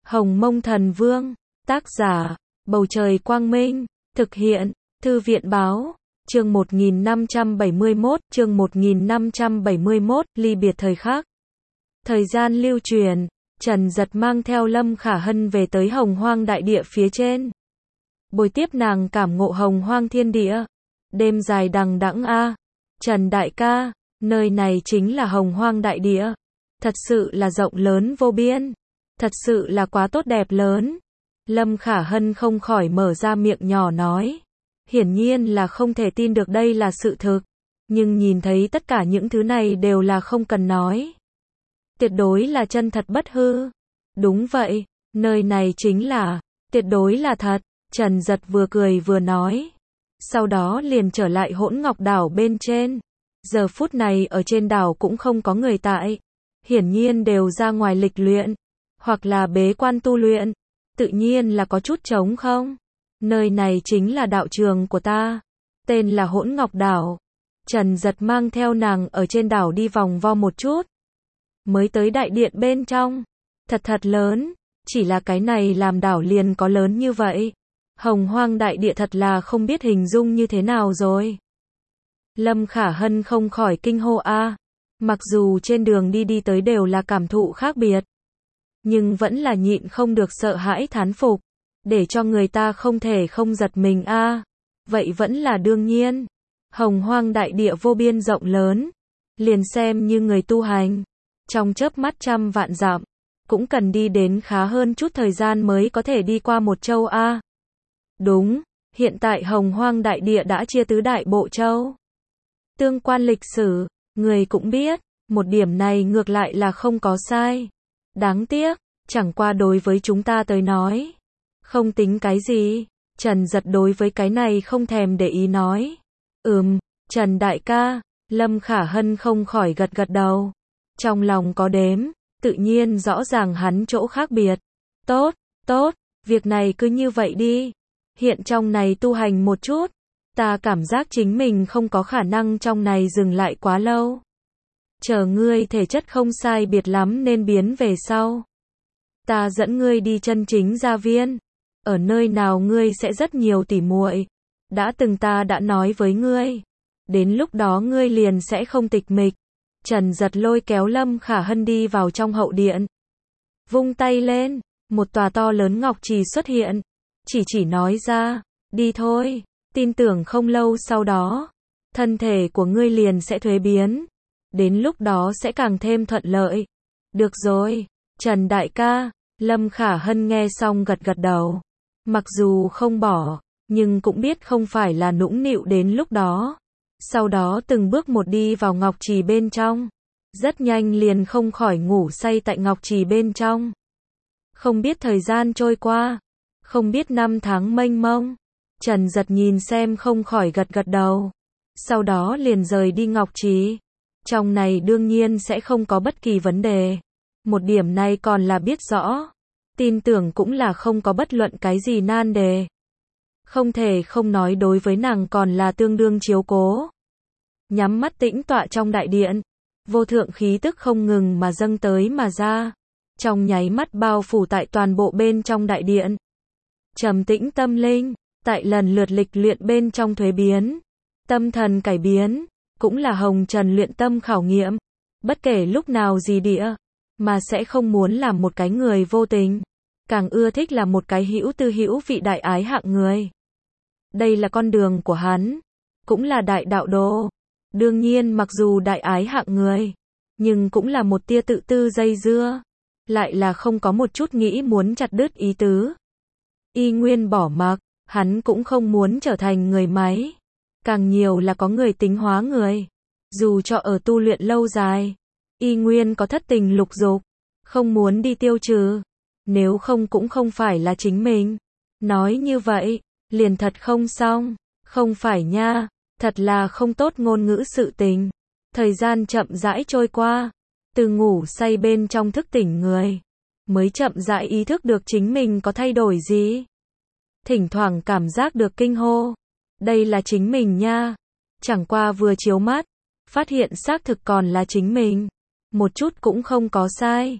Hồng Mông Thần Vương, tác giả, Bầu Trời Quang Minh, thực hiện, Thư viện Báo, chương 1571, ly biệt thời khắc. Thời gian lưu truyền, Trần Dật mang theo Lâm Khả Hân về tới Hồng Hoang đại địa phía trên. Bồi tiếp nàng cảm ngộ Hồng Hoang thiên địa. Đêm dài đằng đẵng a, Trần đại ca, nơi này chính là Hồng Hoang đại địa. Thật sự là rộng lớn vô biên. Thật sự là quá tốt đẹp lớn. Lâm Khả Hân không khỏi mở ra miệng nhỏ nói. Hiển nhiên là không thể tin được đây là sự thực. Nhưng nhìn thấy tất cả những thứ này đều là không cần nói. Tuyệt đối là chân thật bất hư. Đúng vậy, nơi này chính là, tuyệt đối là thật. Trần Dật vừa cười vừa nói. Sau đó liền trở lại Hỗn Ngọc Đảo bên trên. Giờ phút này ở trên đảo cũng không có người tại. Hiển nhiên đều ra ngoài lịch luyện. Hoặc là bế quan tu luyện. Tự nhiên là có chút trống không. Nơi này chính là đạo trường của ta. Tên là Hỗn Ngọc Đảo. Trần Dật mang theo nàng ở trên đảo đi vòng vo một chút. Mới tới đại điện bên trong. Thật lớn. Chỉ là cái này làm đảo liền có lớn như vậy. Hồng Hoang đại địa thật là không biết hình dung như thế nào rồi. Lâm Khả Hân không khỏi kinh hô a. Mặc dù trên đường đi tới đều là cảm thụ khác biệt. Nhưng vẫn là nhịn không được sợ hãi thán phục. Để cho người ta không thể không giật mình a. Vậy vẫn là đương nhiên. Hồng Hoang đại địa vô biên rộng lớn. Liền xem như người tu hành. Trong chớp mắt trăm vạn dặm. Cũng cần đi đến khá hơn chút thời gian mới có thể đi qua một châu a. Đúng, hiện tại Hồng Hoang đại địa đã chia tứ đại bộ châu. Tương quan lịch sử, người cũng biết, một điểm này ngược lại là không có sai. Đáng tiếc, chẳng qua đối với chúng ta tới nói. Không tính cái gì, Trần Dật đối với cái này không thèm để ý nói. Trần đại ca, Lâm Khả Hân không khỏi gật đầu. Trong lòng có đếm, tự nhiên rõ ràng hắn chỗ khác biệt. Tốt, việc này cứ như vậy đi. Hiện trong này tu hành một chút. Ta cảm giác chính mình không có khả năng trong này dừng lại quá lâu. Chờ ngươi thể chất không sai biệt lắm nên biến về sau. Ta dẫn ngươi đi chân chính gia viên. Ở nơi nào ngươi sẽ rất nhiều tỉ muội. Đã từng ta đã nói với ngươi. Đến lúc đó ngươi liền sẽ không tịch mịch. Trần Dật lôi kéo Lâm Khả Hân đi vào trong hậu điện. Vung tay lên, một tòa to lớn ngọc trì xuất hiện. Chỉ nói ra, đi thôi, tin tưởng không lâu sau đó, thân thể của ngươi liền sẽ thuế biến. Đến lúc đó sẽ càng thêm thuận lợi. Được rồi, Trần đại ca, Lâm Khả Hân nghe xong gật đầu. Mặc dù không bỏ, nhưng cũng biết không phải là nũng nịu đến lúc đó. Sau đó từng bước một đi vào ngọc trì bên trong. Rất nhanh liền không khỏi ngủ say tại ngọc trì bên trong. Không biết thời gian trôi qua. Không biết năm tháng mênh mông. Trần Dật nhìn xem không khỏi gật đầu. Sau đó liền rời đi ngọc trì. Trong này đương nhiên sẽ không có bất kỳ vấn đề. Một điểm này còn là biết rõ. Tin tưởng cũng là không có bất luận cái gì nan đề. Không thể không nói đối với nàng còn là tương đương chiếu cố. Nhắm mắt tĩnh tọa trong đại điện. Vô thượng khí tức không ngừng mà dâng tới mà ra. Trong nháy mắt bao phủ tại toàn bộ bên trong đại điện. Trầm tĩnh tâm linh, tại lần lượt lịch luyện bên trong thuế biến, tâm thần cải biến, cũng là hồng trần luyện tâm khảo nghiệm, bất kể lúc nào gì địa, mà sẽ không muốn làm một cái người vô tình, càng ưa thích là một cái hữu tư hữu vị đại ái hạng người. Đây là con đường của hắn, cũng là đại đạo đồ. Đương nhiên mặc dù đại ái hạng người, nhưng cũng là một tia tự tư dây dưa, lại là không có một chút nghĩ muốn chặt đứt ý tứ. Y nguyên bỏ mặc, hắn cũng không muốn trở thành người máy. Càng nhiều là có người tính hóa người. Dù cho ở tu luyện lâu dài, y nguyên có thất tình lục dục, không muốn đi tiêu trừ. Nếu không cũng không phải là chính mình. Nói như vậy, liền thật không xong. Không phải nha, thật là không tốt ngôn ngữ sự tình. Thời gian chậm rãi trôi qua. Từ ngủ say bên trong thức tỉnh người. Mới chậm rãi ý thức được chính mình có thay đổi gì. Thỉnh thoảng cảm giác được kinh hô. Đây là chính mình nha. Chẳng qua vừa chiếu mắt. Phát hiện xác thực còn là chính mình. Một chút cũng không có sai.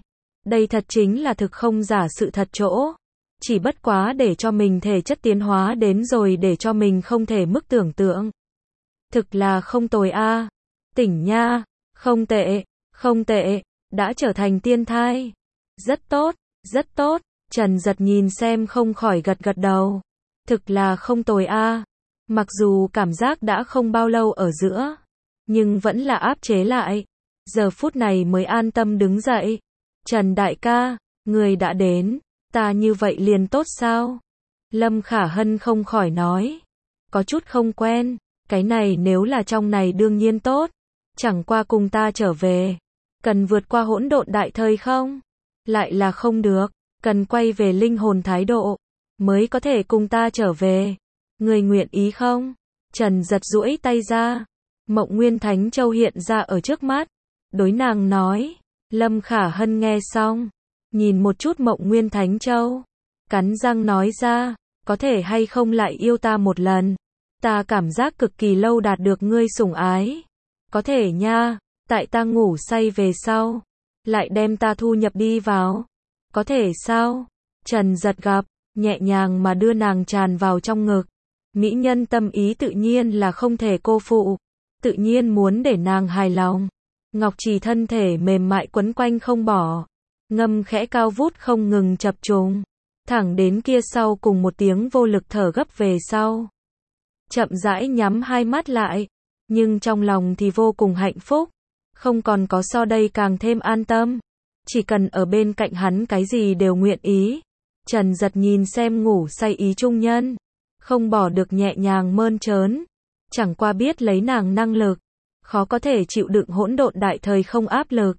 Đây thật chính là thực không giả sự thật chỗ. Chỉ bất quá để cho mình thể chất tiến hóa đến rồi để cho mình không thể mức tưởng tượng. Thực là không tồi a. Tỉnh nha, không tệ, không tệ, đã trở thành tiên thai. Rất tốt, rất tốt, Trần Giật nhìn xem không khỏi gật gật đầu. Thực là không tồi a. Mặc dù cảm giác đã không bao lâu ở giữa, nhưng vẫn là áp chế lại. Giờ phút này mới an tâm đứng dậy. Trần đại ca, người đã đến, ta như vậy liền tốt sao? Lâm Khả Hân không khỏi nói. Có chút không quen, cái này nếu là trong này đương nhiên tốt. Chẳng qua cùng ta trở về. Cần vượt qua hỗn độn đại thời không? Lại là không được, cần quay về linh hồn thái độ, mới có thể cùng ta trở về. Người nguyện ý không? Trần Giật duỗi tay ra. Mộng Nguyên Thánh Châu hiện ra ở trước mắt. Đối nàng nói. Lâm Khả Hân nghe xong. Nhìn một chút Mộng Nguyên Thánh Châu. Cắn răng nói ra. Có thể hay không lại yêu ta một lần? Ta cảm giác cực kỳ lâu đạt được ngươi sủng ái. Có thể nha. Tại ta ngủ say về sau. Lại đem ta thu nhập đi vào. Có thể sao? Trần Giật gặp. Nhẹ nhàng mà đưa nàng tràn vào trong ngực. Mỹ nhân tâm ý tự nhiên là không thể cô phụ. Tự nhiên muốn để nàng hài lòng. Ngọc Trì thân thể mềm mại quấn quanh không bỏ. Ngâm khẽ cao vút không ngừng chập trùng. Thẳng đến kia sau cùng một tiếng vô lực thở gấp về sau. Chậm rãi nhắm hai mắt lại. Nhưng trong lòng thì vô cùng hạnh phúc. Không còn có so đây càng thêm an tâm. Chỉ cần ở bên cạnh hắn cái gì đều nguyện ý. Trần Giật nhìn xem ngủ say ý trung nhân. Không bỏ được nhẹ nhàng mơn trớn. Chẳng qua biết lấy nàng năng lực. Khó có thể chịu đựng hỗn độn đại thời không áp lực.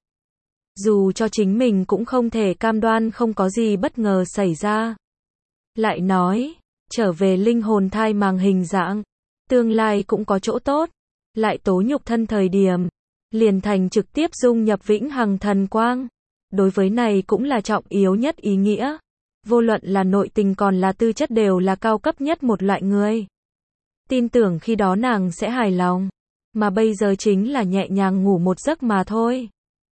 Dù cho chính mình cũng không thể cam đoan không có gì bất ngờ xảy ra. Lại nói, trở về linh hồn thai màng hình dạng. Tương lai cũng có chỗ tốt. Lại tố nhục thân thời điểm. Liền thành trực tiếp dung nhập vĩnh hằng thần quang. Đối với này cũng là trọng yếu nhất ý nghĩa. Vô luận là nội tình còn là tư chất đều là cao cấp nhất một loại người. Tin tưởng khi đó nàng sẽ hài lòng. Mà bây giờ chính là nhẹ nhàng ngủ một giấc mà thôi.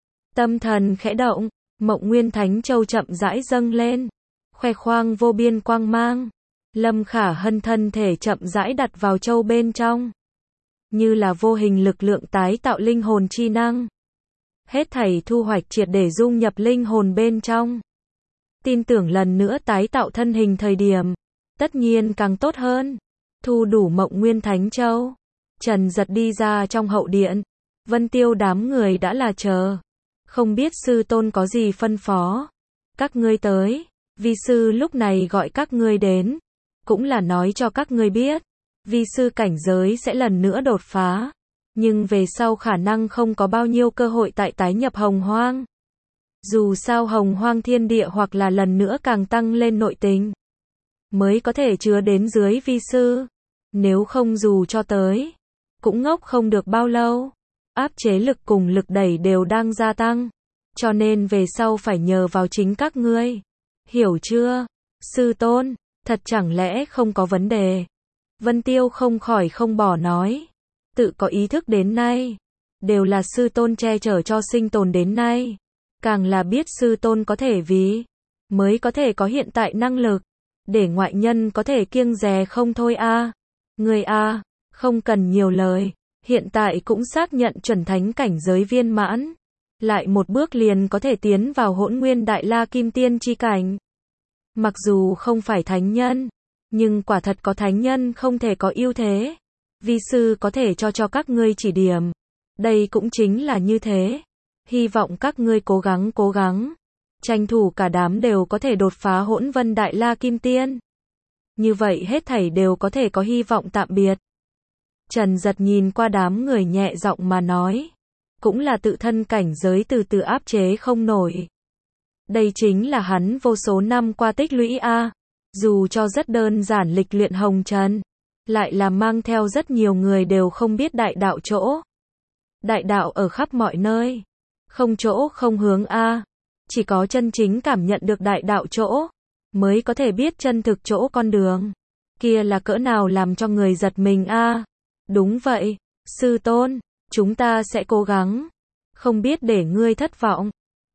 Tâm thần khẽ động, Mộng Nguyên Thánh Châu chậm rãi dâng lên. Khoe khoang vô biên quang mang. Lâm Khả Hân thân thể chậm rãi đặt vào châu bên trong. Như là vô hình lực lượng tái tạo linh hồn chi năng. Hết thảy thu hoạch triệt để dung nhập linh hồn bên trong. Tin tưởng lần nữa tái tạo thân hình thời điểm. Tất nhiên càng tốt hơn. Thu đủ Mộng Nguyên Thánh Châu. Trần Giật đi ra trong hậu điện. Vân Tiêu đám người đã là chờ. Không biết sư tôn có gì phân phó. Các ngươi tới. Vi sư lúc này gọi các ngươi đến. Cũng là nói cho các ngươi biết. Vi sư cảnh giới sẽ lần nữa đột phá. Nhưng về sau khả năng không có bao nhiêu cơ hội tại tái nhập hồng hoang. Dù sao hồng hoang thiên địa hoặc là lần nữa càng tăng lên nội tình. Mới có thể chứa đến dưới vi sư. Nếu không dù cho tới. Cũng ngốc không được bao lâu. Áp chế lực cùng lực đẩy đều đang gia tăng. Cho nên về sau phải nhờ vào chính các ngươi. Hiểu chưa? Sư tôn, thật chẳng lẽ không có vấn đề. Vân Tiêu không khỏi không bỏ nói. Tự có ý thức đến nay. Đều là sư tôn che chở cho sinh tồn đến nay. Càng là biết sư tôn có thể vì. Mới có thể có hiện tại năng lực. Để ngoại nhân có thể kiêng dè không thôi a. Người a, không cần nhiều lời. Hiện tại cũng xác nhận chuẩn thánh cảnh giới viên mãn. Lại một bước liền có thể tiến vào hỗn nguyên đại la kim tiên chi cảnh. Mặc dù không phải thánh nhân. Nhưng quả thật có thánh nhân không thể có ưu thế. Vi sư có thể cho các ngươi chỉ điểm. Đây cũng chính là như thế. Hy vọng các ngươi cố gắng. Tranh thủ cả đám đều có thể đột phá hỗn vân đại la kim tiên. Như vậy hết thảy đều có thể có hy vọng tạm biệt. Trần Giật nhìn qua đám người nhẹ giọng mà nói. Cũng là tự thân cảnh giới từ từ áp chế không nổi. Đây chính là hắn vô số năm qua tích lũy a. Dù cho rất đơn giản lịch luyện hồng trần. Lại là mang theo rất nhiều người đều không biết đại đạo chỗ. Đại đạo ở khắp mọi nơi. Không chỗ không hướng a. Chỉ có chân chính cảm nhận được đại đạo chỗ. Mới có thể biết chân thực chỗ con đường. Kia là cỡ nào làm cho người giật mình a. Đúng vậy, sư tôn. Chúng ta sẽ cố gắng. Không biết để ngươi thất vọng.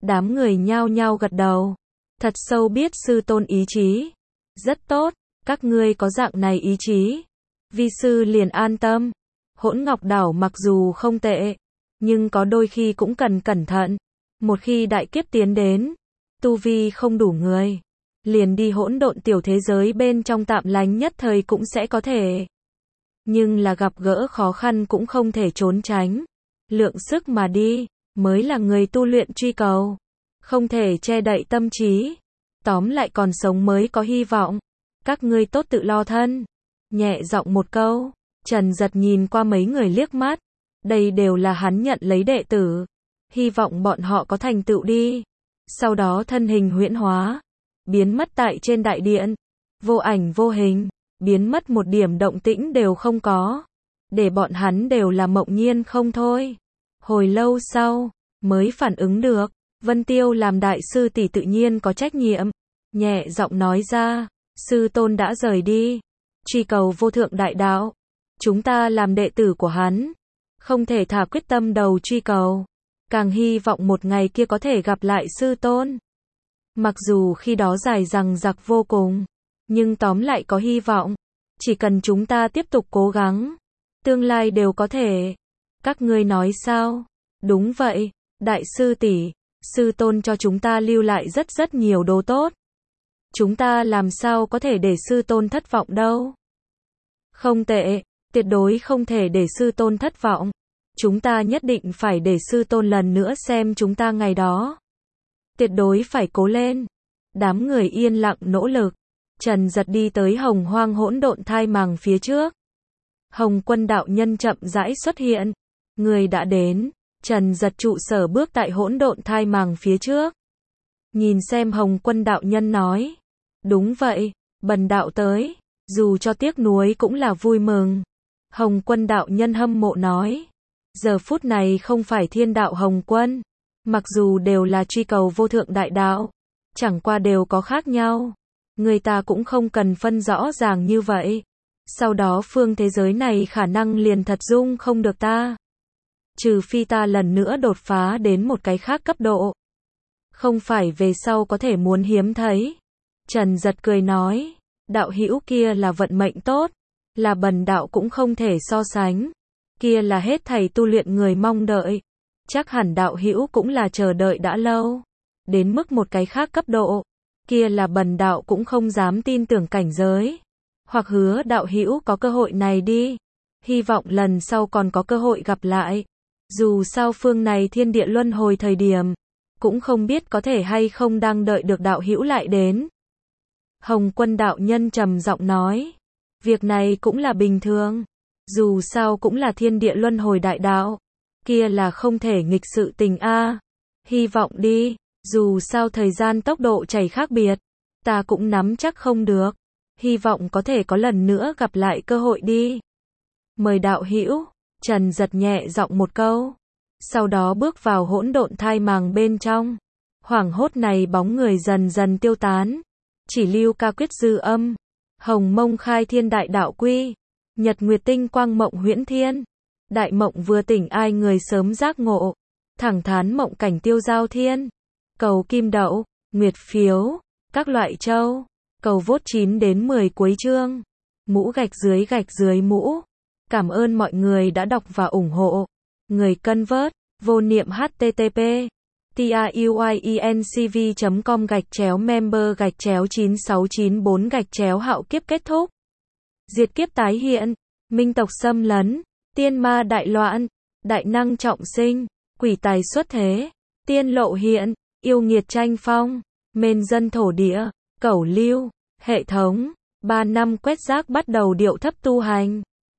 Đám người nhao nhao gật đầu. Thật sâu biết sư tôn ý chí. Rất tốt, các ngươi có dạng này ý chí. Vi sư liền an tâm. Hỗn Ngọc Đảo mặc dù không tệ, nhưng có đôi khi cũng cần cẩn thận. Một khi đại kiếp tiến đến, tu vi không đủ người, liền đi hỗn độn tiểu thế giới bên trong tạm lánh nhất thời cũng sẽ có thể. Nhưng là gặp gỡ khó khăn cũng không thể trốn tránh. Lượng sức mà đi, mới là người tu luyện truy cầu. Không thể che đậy tâm trí. Tóm lại còn sống mới có hy vọng. Các ngươi tốt tự lo thân. Nhẹ giọng một câu. Trần Giật nhìn qua mấy người liếc mắt. Đây đều là hắn nhận lấy đệ tử. Hy vọng bọn họ có thành tựu đi. Sau đó thân hình huyễn hóa. Biến mất tại trên đại điện. Vô ảnh vô hình. Biến mất một điểm động tĩnh đều không có. Để bọn hắn đều là mộng nhiên không thôi. Hồi lâu sau, mới phản ứng được. Vân Tiêu làm đại sư tỷ tự nhiên có trách nhiệm. Nhẹ giọng nói ra. Sư tôn đã rời đi. Truy cầu vô thượng đại đạo. Chúng ta làm đệ tử của hắn. Không thể thả quyết tâm đầu truy cầu. Càng hy vọng một ngày kia có thể gặp lại sư tôn. Mặc dù khi đó dài dằng dặc vô cùng. Nhưng tóm lại có hy vọng. Chỉ cần chúng ta tiếp tục cố gắng. Tương lai đều có thể. Các ngươi nói sao? Đúng vậy. Đại sư tỷ, sư tôn cho chúng ta lưu lại rất nhiều đồ tốt. Chúng ta làm sao có thể để sư tôn thất vọng đâu. Không tệ. Tuyệt đối không thể để sư tôn thất vọng. Chúng ta nhất định phải để sư tôn lần nữa xem chúng ta ngày đó. Tuyệt đối phải cố lên. Đám người yên lặng nỗ lực. Trần Giật đi tới Hồng Hoang hỗn độn thai màng phía trước. Hồng Quân đạo nhân chậm rãi xuất hiện. Người đã đến. Trần Giật trụ sở bước tại hỗn độn thai màng phía trước. Nhìn xem Hồng Quân đạo nhân nói. Đúng vậy, bần đạo tới. Dù cho tiếc nuối cũng là vui mừng. Hồng Quân đạo nhân hâm mộ nói. Giờ phút này không phải thiên đạo Hồng Quân. Mặc dù đều là truy cầu vô thượng đại đạo. Chẳng qua đều có khác nhau. Người ta cũng không cần phân rõ ràng như vậy. Sau đó phương thế giới này khả năng liền thật dung không được ta. Trừ phi ta lần nữa đột phá đến một cái khác cấp độ. Không phải về sau có thể muốn hiếm thấy. Trần Giật cười nói. Đạo hữu kia là vận mệnh tốt. Là bần đạo cũng không thể so sánh. Kia là hết thảy tu luyện người mong đợi. Chắc hẳn đạo hữu cũng là chờ đợi đã lâu. Đến mức một cái khác cấp độ. Kia là bần đạo cũng không dám tin tưởng cảnh giới. Hoặc hứa đạo hữu có cơ hội này đi. Hy vọng lần sau còn có cơ hội gặp lại. Dù sao phương này thiên địa luân hồi thời điểm. Cũng không biết có thể hay không đang đợi được đạo hữu lại đến. Hồng Quân đạo nhân trầm giọng nói. Việc này cũng là bình thường. Dù sao cũng là thiên địa luân hồi đại đạo. Kia là không thể nghịch sự tình a. Hy vọng đi. Dù sao thời gian tốc độ chảy khác biệt. Ta cũng nắm chắc không được. Hy vọng có thể có lần nữa gặp lại cơ hội đi. Mời đạo hữu. Trần Giật nhẹ giọng một câu. Sau đó bước vào hỗn độn thai màng bên trong. Hoảng hốt này bóng người dần dần tiêu tán. Chỉ lưu ca quyết dư âm. Hồng mông khai thiên đại đạo quy. Nhật nguyệt tinh quang mộng huyễn thiên. Đại mộng vừa tỉnh ai người sớm giác ngộ. Thẳng thắn mộng cảnh tiêu giao thiên. Cầu kim đậu, nguyệt phiếu, các loại châu. Cầu vote 9 đến 10 cuối chương. Mũ gạch dưới mũ. Cảm ơn mọi người đã đọc và ủng hộ. Người cân vớt, vô niệm http tiuyencv.com/member/9694- hạo kiếp kết thúc. Diệt kiếp tái hiện. Minh tộc xâm lấn. Tiên ma đại loạn. Đại năng trọng sinh. Quỷ tài xuất thế. Tiên lộ hiện. Yêu nghiệt tranh phong. Mên dân thổ địa. Cẩu lưu. Hệ thống. 3 năm quét rác bắt đầu điệu thấp tu hành.